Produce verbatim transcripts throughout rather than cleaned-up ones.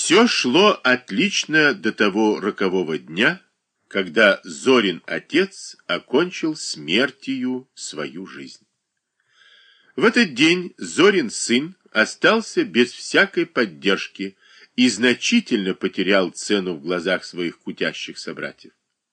Все шло отлично до того рокового дня, когда Зорин отец окончил смертью свою жизнь. В этот день Зорин сын остался без всякой поддержки и значительно потерял цену в глазах своих кутящих собратьев.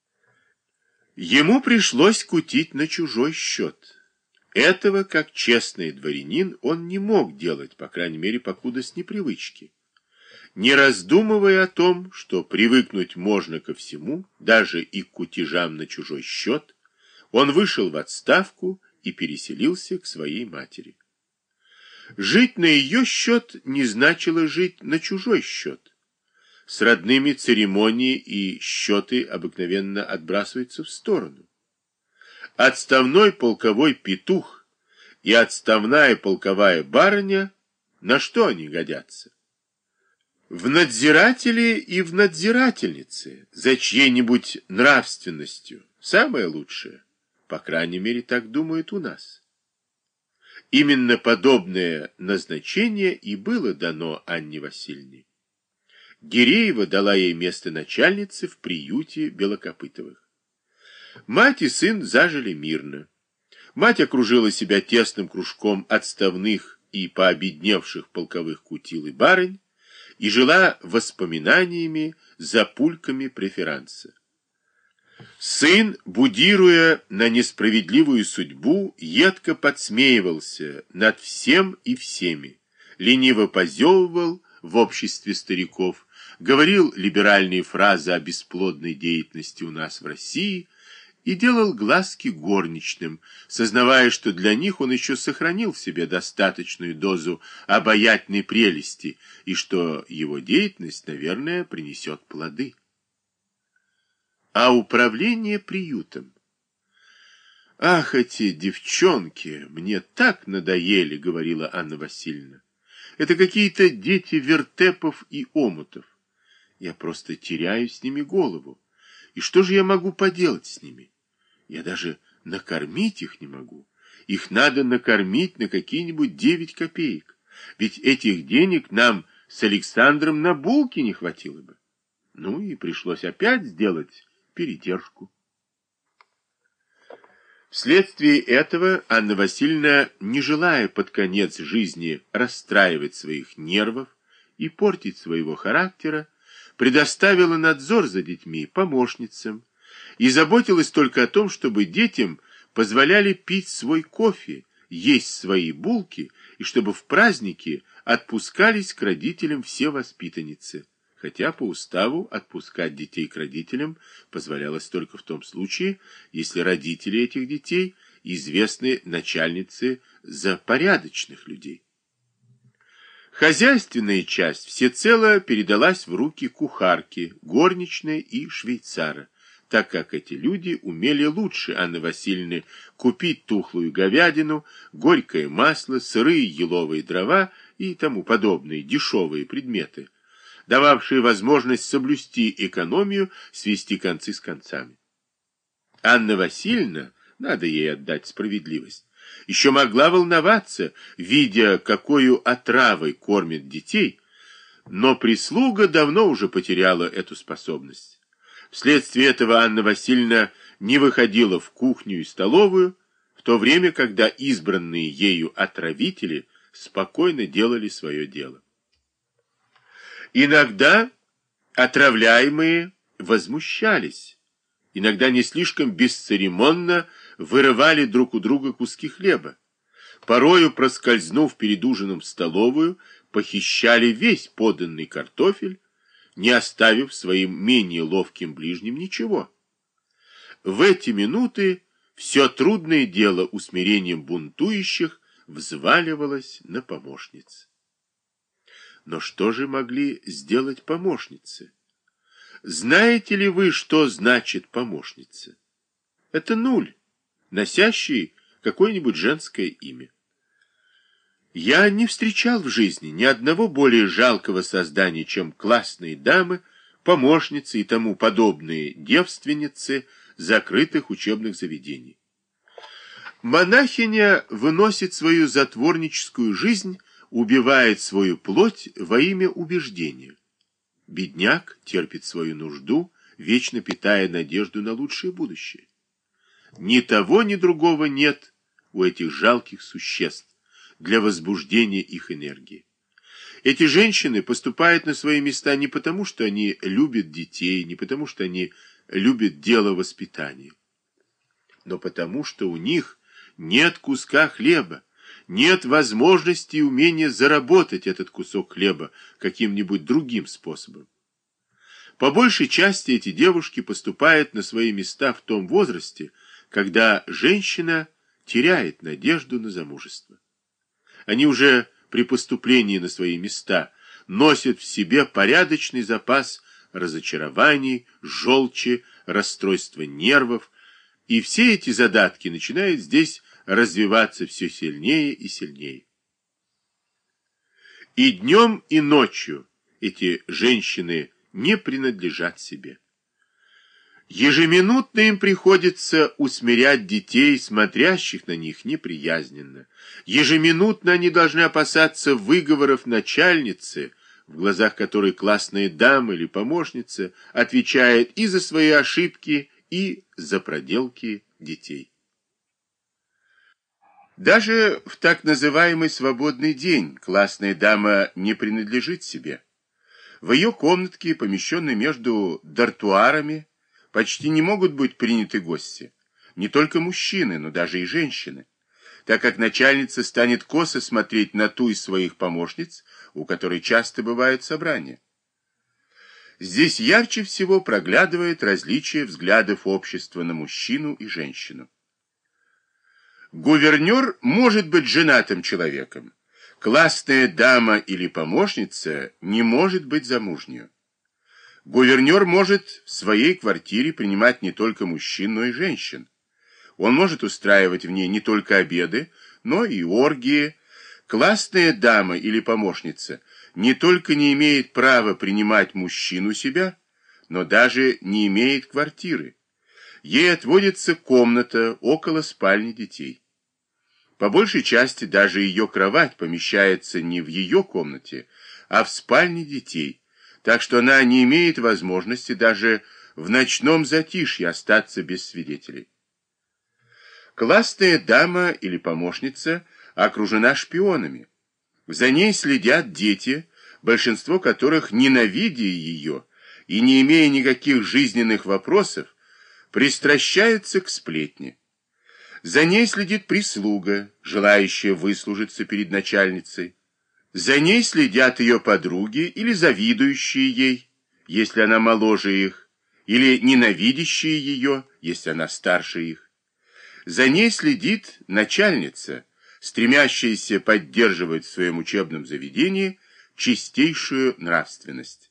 Ему пришлось кутить на чужой счет. Этого, как честный дворянин, он не мог делать, по крайней мере, покуда с непривычки. Не раздумывая о том, что привыкнуть можно ко всему, даже и к кутежам на чужой счет, он вышел в отставку и переселился к своей матери. Жить на ее счет не значило жить на чужой счет. С родными церемонии и счеты обыкновенно отбрасываются в сторону. Отставной полковой петух и отставная полковая барыня, на что они годятся? В надзиратели и в надзирательнице, за чьей-нибудь нравственностью, самое лучшее. По крайней мере, так думают у нас. Именно подобное назначение и было дано Анне Васильевне. Гиреева дала ей место начальницы в приюте Белокопытовых. Мать и сын зажили мирно. Мать окружила себя тесным кружком отставных и пообедневших полковых кутил и барынь и жила воспоминаниями за пульками преферанса. Сын, будируя на несправедливую судьбу, едко подсмеивался над всем и всеми, лениво позевывал в обществе стариков, говорил либеральные фразы о бесплодной деятельности у нас в России и делал глазки горничным, сознавая, что для них он еще сохранил в себе достаточную дозу обаятельной прелести и что его деятельность, наверное, принесет плоды. А управление приютом? «Ах, эти девчонки, мне так надоели», — говорила Анна Васильевна. «Это какие-то дети вертепов и омутов. Я просто теряю с ними голову. И что же я могу поделать с ними? Я даже накормить их не могу. Их надо накормить на какие-нибудь девять копеек. Ведь этих денег нам с Александром на булки не хватило бы. Ну и пришлось опять сделать передержку». Вследствие этого Анна Васильевна, не желая под конец жизни расстраивать своих нервов и портить своего характера, предоставила надзор за детьми помощницам и заботилась только о том, чтобы детям позволяли пить свой кофе, есть свои булки и чтобы в праздники отпускались к родителям все воспитанницы, хотя по уставу отпускать детей к родителям позволялось только в том случае, если родители этих детей известны начальнице за порядочных людей. Хозяйственная часть всецело передалась в руки кухарки, горничной и швейцара, так как эти люди умели лучше Анны Васильевны купить тухлую говядину, горькое масло, сырые еловые дрова и тому подобные дешевые предметы, дававшие возможность соблюсти экономию, свести концы с концами. Анна Васильевна, надо ей отдать справедливость, еще могла волноваться, видя, какою отравой кормят детей, но прислуга давно уже потеряла эту способность. Вследствие этого Анна Васильевна не выходила в кухню и столовую, в то время, когда избранные ею отравители спокойно делали свое дело. Иногда отравляемые возмущались, иногда не слишком бесцеремонно вырывали друг у друга куски хлеба, порою, проскользнув перед ужином в столовую, похищали весь поданный картофель, не оставив своим менее ловким ближним ничего. В эти минуты все трудное дело усмирением бунтующих взваливалось на помощниц. Но что же могли сделать помощницы? Знаете ли вы, что значит помощница? Это нуль, носящий какое-нибудь женское имя. Я не встречал в жизни ни одного более жалкого создания, чем классные дамы, помощницы и тому подобные девственницы закрытых учебных заведений. Монахиня выносит свою затворническую жизнь, убивает свою плоть во имя убеждения. Бедняк терпит свою нужду, вечно питая надежду на лучшее будущее. Ни того, ни другого нет у этих жалких существ для возбуждения их энергии. Эти женщины поступают на свои места не потому, что они любят детей, не потому, что они любят дело воспитания, но потому, что у них нет куска хлеба, нет возможности и умения заработать этот кусок хлеба каким-нибудь другим способом. По большей части эти девушки поступают на свои места в том возрасте, когда женщина теряет надежду на замужество. Они уже при поступлении на свои места носят в себе порядочный запас разочарований, желчи, расстройства нервов, и все эти задатки начинают здесь развиваться все сильнее и сильнее. И днем, и ночью эти женщины не принадлежат себе. Ежеминутно им приходится усмирять детей, смотрящих на них неприязненно. Ежеминутно они должны опасаться выговоров начальницы, в глазах которой классная дама или помощница отвечает и за свои ошибки, и за проделки детей. Даже в так называемый свободный день классная дама не принадлежит себе. В ее комнатке, помещенной между дартуарами, почти не могут быть приняты гости. Не только мужчины, но даже и женщины. Так как начальница станет косо смотреть на ту из своих помощниц, у которой часто бывают собрания. Здесь ярче всего проглядывает различие взглядов общества на мужчину и женщину. Гувернер может быть женатым человеком. Классная дама или помощница не может быть замужней. Гувернер может в своей квартире принимать не только мужчин, но и женщин. Он может устраивать в ней не только обеды, но и оргии. Классная дама или помощница не только не имеет права принимать мужчин у себя, но даже не имеет квартиры. Ей отводится комната около спальни детей. По большей части даже ее кровать помещается не в ее комнате, а в спальне детей, так что она не имеет возможности даже в ночном затишье остаться без свидетелей. Классная дама или помощница окружена шпионами. За ней следят дети, большинство которых, ненавидя ее и не имея никаких жизненных вопросов, пристращаются к сплетне. За ней следит прислуга, желающая выслужиться перед начальницей. За ней следят ее подруги или завидующие ей, если она моложе их, или ненавидящие ее, если она старше их. За ней следит начальница, стремящаяся поддерживать в своем учебном заведении чистейшую нравственность.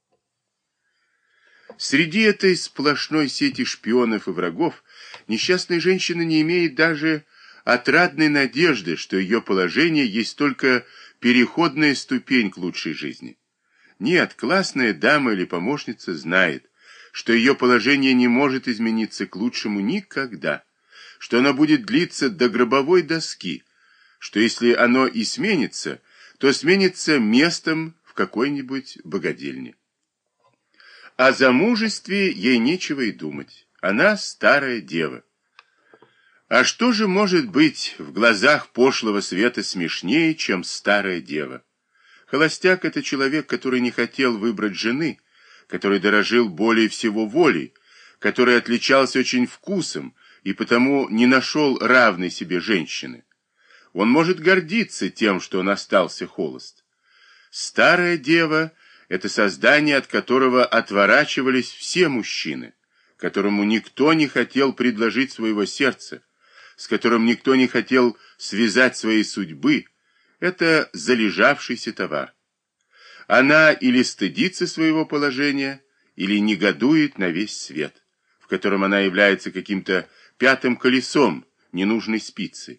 Среди этой сплошной сети шпионов и врагов несчастная женщина не имеет даже отрадной надежды, что ее положение есть только переходная ступень к лучшей жизни. Нет, классная дама или помощница знает, что ее положение не может измениться к лучшему никогда, что оно будет длиться до гробовой доски, что если оно и сменится, то сменится местом в какой-нибудь богадельне. О замужестве ей нечего и думать. Она старая дева. А что же может быть в глазах пошлого света смешнее, чем старая дева? Холостяк — это человек, который не хотел выбрать жены, который дорожил более всего волей, который отличался очень вкусом и потому не нашел равной себе женщины. Он может гордиться тем, что он остался холост. Старая дева — это создание, от которого отворачивались все мужчины, которому никто не хотел предложить своего сердца, с которым никто не хотел связать своей судьбы. Это залежавшийся товар. Она или стыдится своего положения, или негодует на весь свет, в котором она является каким-то пятым колесом, ненужной спицей.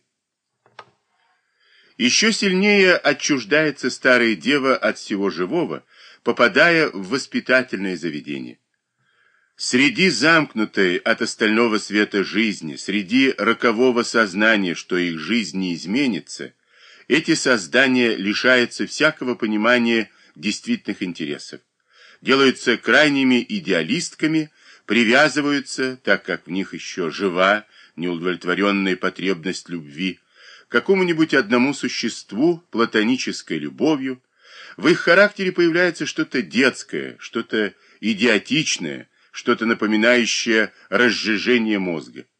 Еще сильнее отчуждается старая дева от всего живого, попадая в воспитательное заведение. Среди замкнутой от остального света жизни, среди рокового сознания, что их жизнь не изменится, эти создания лишаются всякого понимания действительных интересов. делаются крайними идеалистками, привязываются, так как в них еще жива неудовлетворенная потребность любви, к какому-нибудь одному существу платонической любовью. В их характере появляется что-то детское, что-то идиотичное, что-то напоминающее разжижение мозга.